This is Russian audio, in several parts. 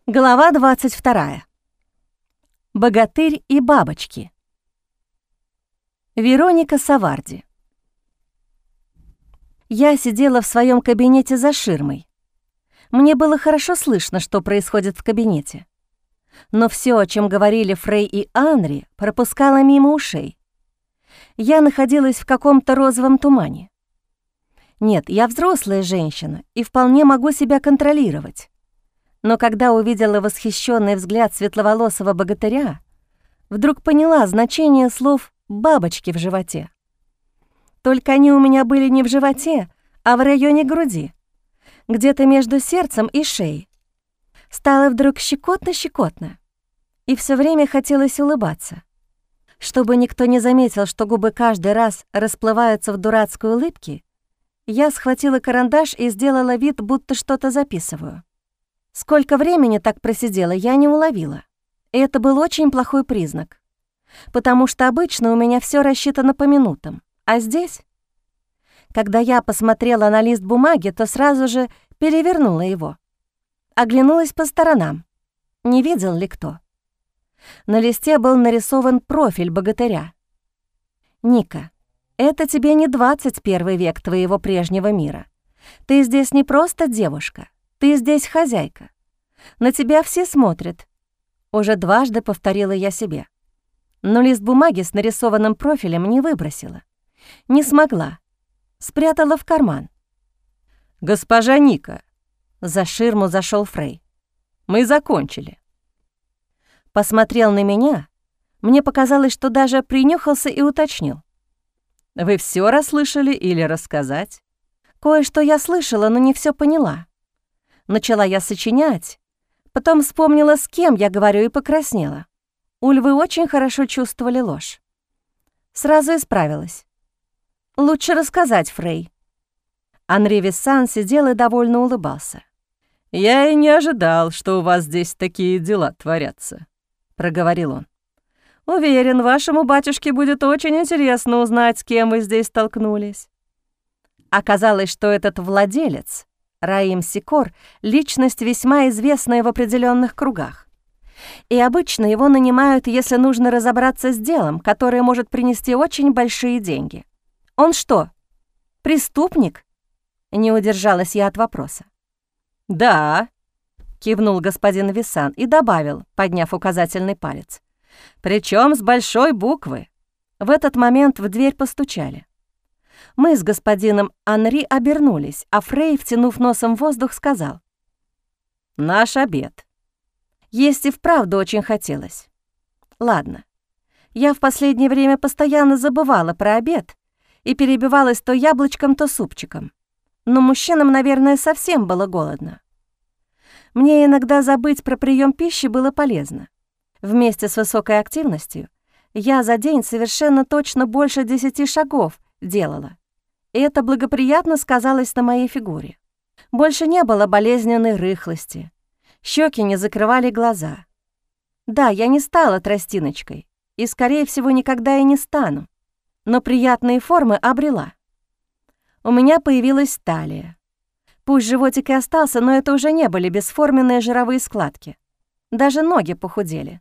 Глава 22. Богатырь и бабочки. Вероника Саварди. Я сидела в своем кабинете за ширмой. Мне было хорошо слышно, что происходит в кабинете. Но все, о чем говорили Фрей и Анри, пропускало мимо ушей. Я находилась в каком-то розовом тумане. Нет, я взрослая женщина и вполне могу себя контролировать. Но когда увидела восхищенный взгляд светловолосого богатыря, вдруг поняла значение слов «бабочки в животе». Только они у меня были не в животе, а в районе груди, где-то между сердцем и шеей. Стало вдруг щекотно-щекотно, и все время хотелось улыбаться. Чтобы никто не заметил, что губы каждый раз расплываются в дурацкой улыбке, я схватила карандаш и сделала вид, будто что-то записываю. Сколько времени так просидела, я не уловила. И это был очень плохой признак, потому что обычно у меня все рассчитано по минутам. А здесь, когда я посмотрела на лист бумаги, то сразу же перевернула его. Оглянулась по сторонам. Не видел ли кто? На листе был нарисован профиль богатыря. «Ника, это тебе не 21 век твоего прежнего мира. Ты здесь не просто девушка. Ты здесь хозяйка. На тебя все смотрят». Уже дважды повторила я себе. Но лист бумаги с нарисованным профилем не выбросила. Не смогла. Спрятала в карман. «Госпожа Ника», — за ширму зашел Фрей. «Мы закончили». Посмотрел на меня. Мне показалось, что даже принюхался и уточнил. «Вы все расслышали или рассказать?» Кое-что я слышала, но не все поняла. Начала я сочинять, потом вспомнила, с кем я говорю, и покраснела. Ульвы очень хорошо чувствовали ложь. Сразу исправилась. «Лучше рассказать, Фрей». Анри Виссан сидел и довольно улыбался. «Я и не ожидал, что у вас здесь такие дела творятся», — проговорил он. «Уверен, вашему батюшке будет очень интересно узнать, с кем вы здесь столкнулись». Оказалось, что этот владелец, Раим Сикор, личность весьма известная в определенных кругах. И обычно его нанимают, если нужно разобраться с делом, которое может принести очень большие деньги. Он что, преступник? Не удержалась я от вопроса. «Да», — кивнул господин Виссан и добавил, подняв указательный палец. «Причем с большой буквы». В этот момент в дверь постучали. Мы с господином Анри обернулись, а Фрей, втянув носом воздух, сказал: «Наш обед». Есть и вправду очень хотелось. Ладно, я в последнее время постоянно забывала про обед и перебивалась то яблочком, то супчиком. Но мужчинам, наверное, совсем было голодно. Мне иногда забыть про прием пищи было полезно. Вместе с высокой активностью я за день совершенно точно больше 10 шагов делала, и это благоприятно сказалось на моей фигуре. Больше не было болезненной рыхлости, щеки не закрывали глаза. Да, я не стала тростиночкой и, скорее всего, никогда и не стану, но приятные формы обрела. У меня появилась талия. Пусть животик и остался, но это уже не были бесформенные жировые складки. Даже ноги похудели.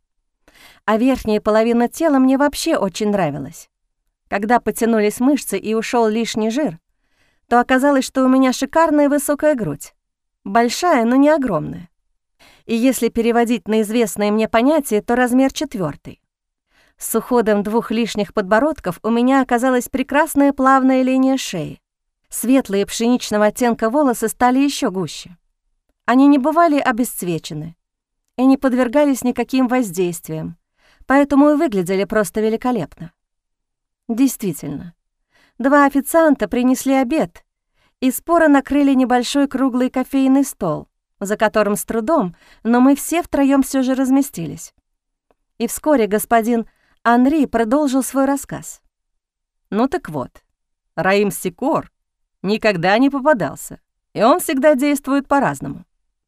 А верхняя половина тела мне вообще очень нравилась. Когда потянулись мышцы и ушел лишний жир, то оказалось, что у меня шикарная высокая грудь. Большая, но не огромная. И если переводить на известное мне понятие, то размер 4. С уходом 2 лишних подбородков у меня оказалась прекрасная плавная линия шеи. Светлые пшеничного оттенка волосы стали еще гуще. Они не бывали обесцвечены и не подвергались никаким воздействиям, поэтому и выглядели просто великолепно. Действительно, 2 официанта принесли обед и споро накрыли небольшой круглый кофейный стол, за которым с трудом, но мы все втроём все же разместились. И вскоре господин Анри продолжил свой рассказ. «Ну так вот, Раим Сикор никогда не попадался, и он всегда действует по-разному».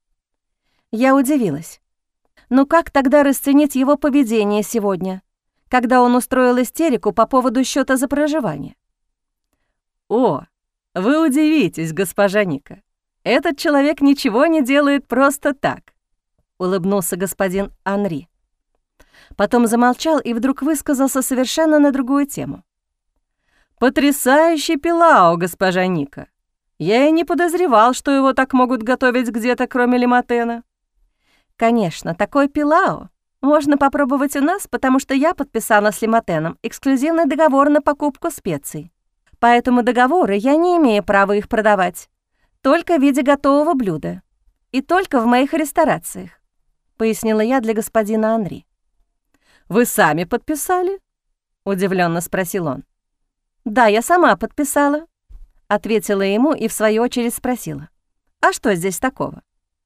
Я удивилась. Ну как тогда расценить его поведение сегодня, когда он устроил истерику по поводу счета за проживание? «О, вы удивитесь, госпожа Ника. Этот человек ничего не делает просто так. — улыбнулся господин Анри. Потом замолчал и вдруг высказался совершенно на другую тему. «Потрясающий пилау, госпожа Ника. Я и не подозревал, что его так могут готовить где-то, кроме Лиматена». «Конечно, такой пилау можно попробовать у нас, потому что я подписала с Лиматеном эксклюзивный договор на покупку специй. По этому договору я не имею права их продавать, только в виде готового блюда и только в моих ресторациях», — пояснила я для господина Анри. «Вы сами подписали?» — удивленно спросил он. «Да, я сама подписала», — ответила ему и в свою очередь спросила. «А что здесь такого?»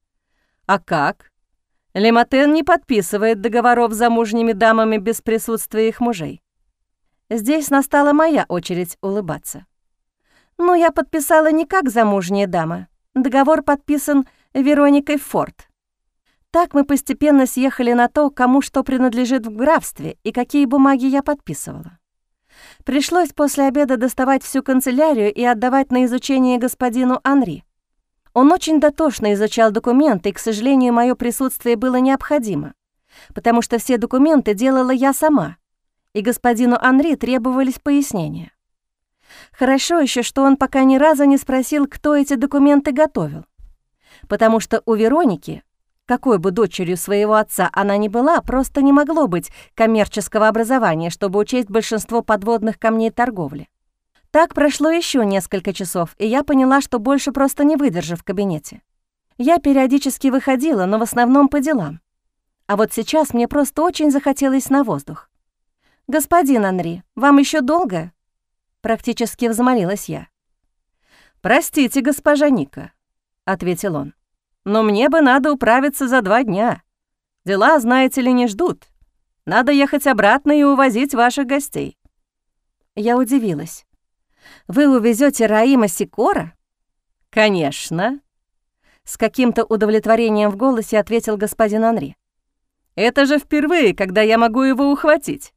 «А как? Лиматен не подписывает договоров с замужними дамами без присутствия их мужей». Здесь настала моя очередь улыбаться. «Ну, я подписала не как замужняя дама. Договор подписан Вероникой Форд. Так мы постепенно съехали на то, кому что принадлежит в графстве и какие бумаги я подписывала. Пришлось после обеда доставать всю канцелярию и отдавать на изучение господину Анри. Он очень дотошно изучал документы, и, к сожалению, мое присутствие было необходимо, потому что все документы делала я сама, и господину Анри требовались пояснения. Хорошо еще, что он пока ни разу не спросил, кто эти документы готовил, потому что у Вероники, какой бы дочерью своего отца она ни была, просто не могло быть коммерческого образования, чтобы учесть большинство подводных камней торговли. Так прошло еще несколько часов, и я поняла, что больше просто не выдержу в кабинете. Я периодически выходила, но в основном по делам. А вот сейчас мне просто очень захотелось на воздух. «Господин Анри, вам еще долго?» Практически взмолилась я. «Простите, госпожа Ника», — ответил он. «Но мне бы надо управиться за 2 дня. Дела, знаете ли, не ждут. Надо ехать обратно и увозить ваших гостей». Я удивилась. «Вы увезете Раима Сикора?» «Конечно», — с каким-то удовлетворением в голосе ответил господин Анри. «Это же впервые, когда я могу его ухватить».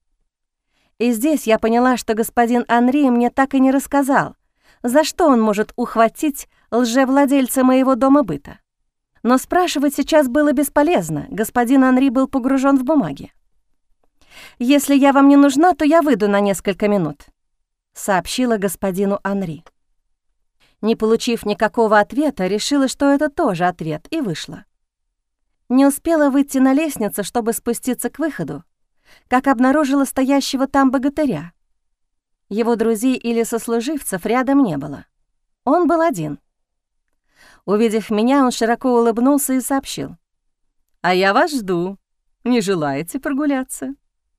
И здесь я поняла, что господин Анри мне так и не рассказал, за что он может ухватить лжевладельца моего дома быта. Но спрашивать сейчас было бесполезно, господин Анри был погружен в бумаги. «Если я вам не нужна, то я выйду на несколько минут», — сообщила господину Анри. Не получив никакого ответа, решила, что это тоже ответ, и вышла. Не успела выйти на лестницу, чтобы спуститься к выходу, как обнаружила стоящего там богатыря. Его друзей или сослуживцев рядом не было. Он был один. Увидев меня, он широко улыбнулся и сообщил: «А я вас жду. Не желаете прогуляться?»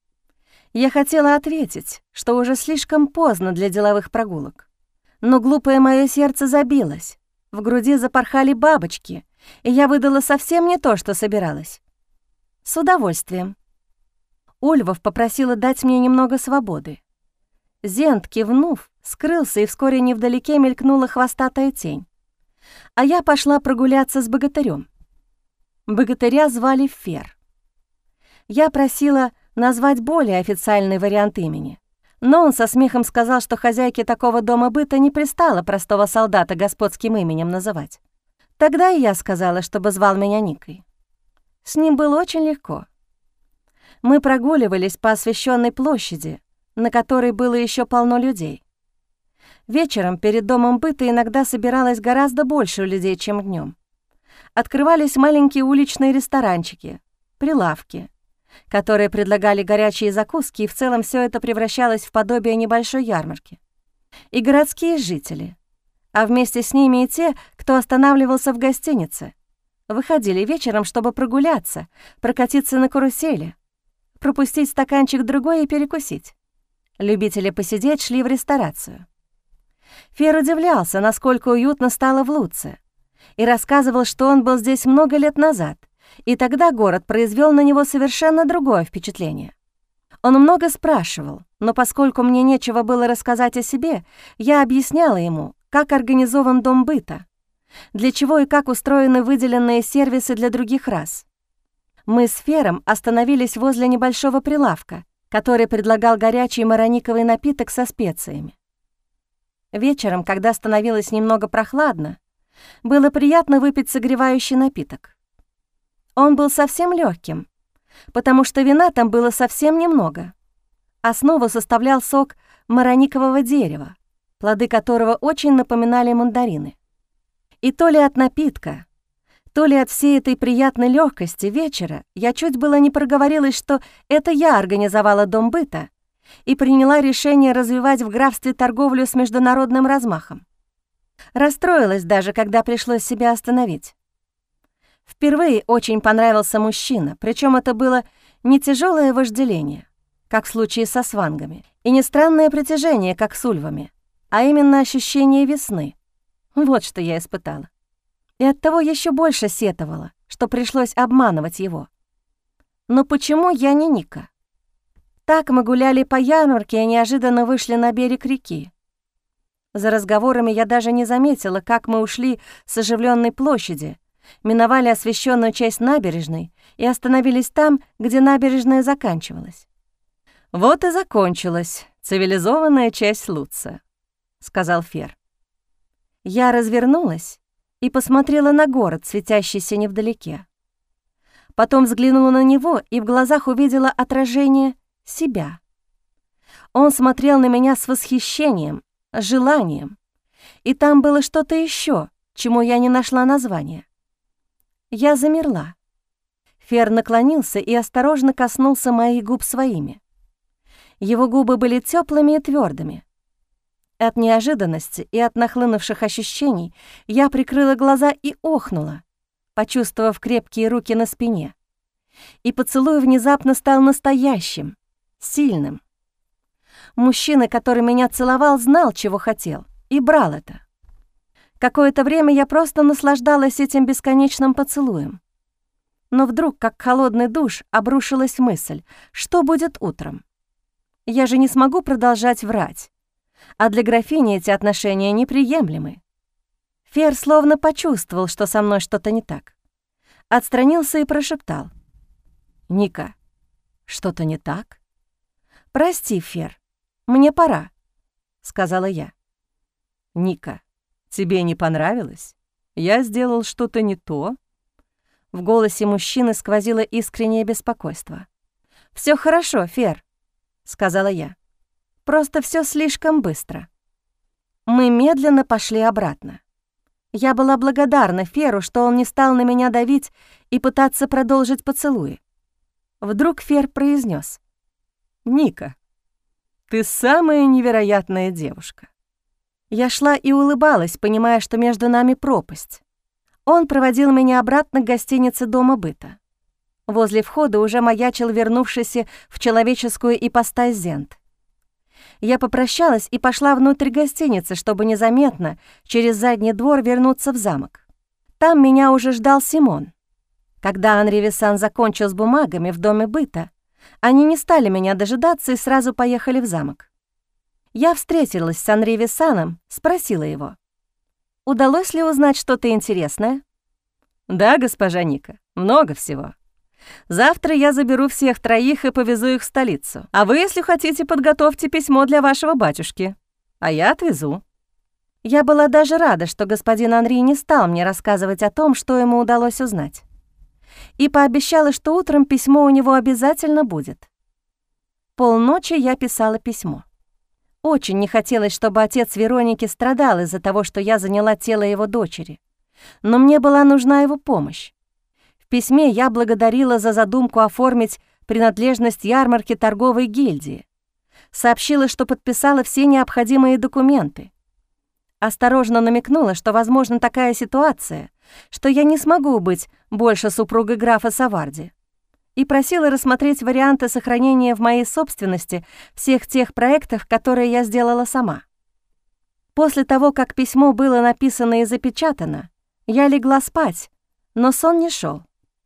Я хотела ответить, что уже слишком поздно для деловых прогулок. Но глупое мое сердце забилось, в груди запорхали бабочки, и я выдала совсем не то, что собиралась. «С удовольствием». Ульвов попросила дать мне немного свободы. Зент, кивнув, скрылся, и вскоре невдалеке мелькнула хвостатая тень. А я пошла прогуляться с богатырем. Богатыря звали Фер. Я просила назвать более официальный вариант имени, но он со смехом сказал, что хозяйке такого дома быта не пристало простого солдата господским именем называть. Тогда и я сказала, чтобы звал меня Никой. С ним было очень легко. Мы прогуливались по освещенной площади, на которой было еще полно людей. Вечером перед домом быта иногда собиралось гораздо больше людей, чем днем. Открывались маленькие уличные ресторанчики, прилавки, которые предлагали горячие закуски, и в целом все это превращалось в подобие небольшой ярмарки. И городские жители, а вместе с ними и те, кто останавливался в гостинице, выходили вечером, чтобы прогуляться, прокатиться на карусели, пропустить стаканчик другой и перекусить. Любители посидеть шли в ресторацию. Фер удивлялся, насколько уютно стало в Луце, и рассказывал, что он был здесь много лет назад, и тогда город произвел на него совершенно другое впечатление. Он много спрашивал, но поскольку мне нечего было рассказать о себе, я объясняла ему, как организован дом быта, для чего и как устроены выделенные сервисы для других рас. Мы с Фером остановились возле небольшого прилавка, который предлагал горячий марониковый напиток со специями. Вечером, когда становилось немного прохладно, было приятно выпить согревающий напиток. Он был совсем легким, потому что вина там было совсем немного. Основу составлял сок мароникового дерева, плоды которого очень напоминали мандарины. И то ли от напитка, то ли от всей этой приятной легкости вечера я чуть было не проговорилась, что это я организовала дом быта и приняла решение развивать в графстве торговлю с международным размахом. Расстроилась даже, когда пришлось себя остановить. Впервые очень понравился мужчина, причем это было не тяжелое вожделение, как в случае со свангами, и не странное притяжение, как с ульвами, а именно ощущение весны. Вот что я испытала. И оттого еще больше сетовала, что пришлось обманывать его. Но почему я не Ника? Так мы гуляли по ярмарке и неожиданно вышли на берег реки. За разговорами я даже не заметила, как мы ушли с оживленной площади, миновали освещенную часть набережной и остановились там, где набережная заканчивалась. «Вот и закончилась цивилизованная часть Лутца», — сказал Фер. Я развернулась и посмотрела на город, светящийся невдалеке. Потом взглянула на него и в глазах увидела отражение себя. Он смотрел на меня с восхищением, желанием, и там было что-то еще, чему я не нашла названия. Я замерла. Фер наклонился и осторожно коснулся моих губ своими. Его губы были теплыми и твердыми. От неожиданности и от нахлынувших ощущений я прикрыла глаза и охнула, почувствовав крепкие руки на спине. И поцелуй внезапно стал настоящим, сильным. Мужчина, который меня целовал, знал, чего хотел, и брал это. Какое-то время я просто наслаждалась этим бесконечным поцелуем. Но вдруг, как холодный душ, обрушилась мысль, что будет утром. Я же не смогу продолжать врать, а для графини эти отношения неприемлемы. Фер словно почувствовал, что со мной что-то не так. Отстранился и прошептал: «Ника, что-то не так?» «Прости, Фер, мне пора», — сказала я. «Ника, тебе не понравилось? Я сделал что-то не то?» В голосе мужчины сквозило искреннее беспокойство. «Всё хорошо, Фер», — сказала я. «Просто всё слишком быстро». Мы медленно пошли обратно. Я была благодарна Феру, что он не стал на меня давить и пытаться продолжить поцелуи. Вдруг Фер произнес: «Ника, ты самая невероятная девушка». Я шла и улыбалась, понимая, что между нами пропасть. Он проводил меня обратно к гостинице Дома быта. Возле входа уже маячил вернувшийся в человеческую ипостась Зент. Я попрощалась и пошла внутрь гостиницы, чтобы незаметно через задний двор вернуться в замок. Там меня уже ждал Симон. Когда Анри Висан закончил с бумагами в Доме быта, они не стали меня дожидаться и сразу поехали в замок. Я встретилась с Анри Висаном, спросила его: «Удалось ли узнать что-то интересное?» «Да, госпожа Ника, много всего. Завтра я заберу всех троих и повезу их в столицу. А вы, если хотите, подготовьте письмо для вашего батюшки, а я отвезу». Я была даже рада, что господин Анри не стал мне рассказывать о том, что ему удалось узнать, и пообещала, что утром письмо у него обязательно будет. Полночи я писала письмо. Очень не хотелось, чтобы отец Вероники страдал из-за того, что я заняла тело его дочери, но мне была нужна его помощь. В письме я благодарила за задумку оформить принадлежность ярмарки торговой гильдии, сообщила, что подписала все необходимые документы. Осторожно намекнула, что возможна такая ситуация, что я не смогу быть больше супругой графа Саварди, и просила рассмотреть варианты сохранения в моей собственности всех тех проектов, которые я сделала сама. После того, как письмо было написано и запечатано, я легла спать, но сон не шел.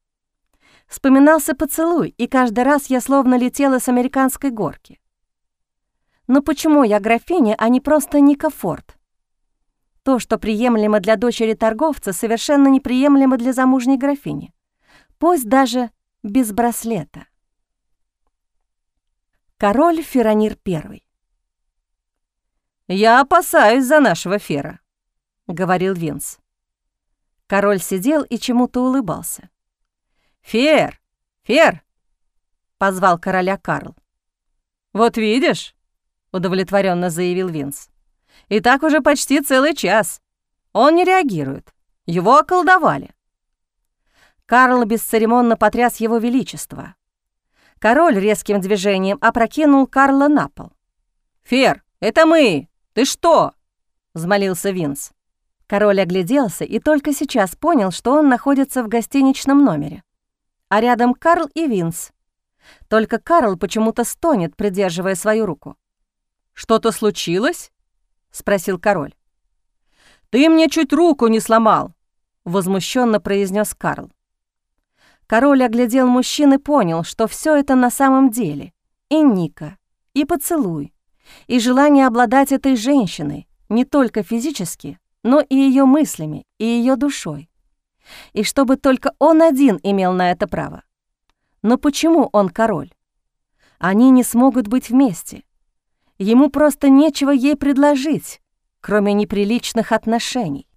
Вспоминался поцелуй, и каждый раз я словно летела с американской горки. Но почему я графиня, а не просто Ника Форд? То, что приемлемо для дочери торговца, совершенно неприемлемо для замужней графини, пусть даже без браслета. Король Феронир I. «Я опасаюсь за нашего Фера», — говорил Винс. Король сидел и чему-то улыбался. «Фер! Фер!» — позвал короля Карл. «Вот видишь», — удовлетворенно заявил Винс. «И так уже почти целый час. Он не реагирует. Его околдовали». Карл бесцеремонно потряс его величество. Король резким движением опрокинул Карла на пол. «Фер, это мы! Ты что?» — взмолился Винс. Король огляделся и только сейчас понял, что он находится в гостиничном номере. А рядом Карл и Винс. Только Карл почему-то стонет, придерживая свою руку. «Что-то случилось?» — спросил король. «Ты мне чуть руку не сломал!» — возмущенно произнес Карл. Король оглядел мужчин и понял, что все это на самом деле. И Ника, и поцелуй, и желание обладать этой женщиной не только физически, но и ее мыслями, и ее душой. И чтобы только он один имел на это право. Но почему он король? Они не смогут быть вместе. Ему просто нечего ей предложить, кроме неприличных отношений.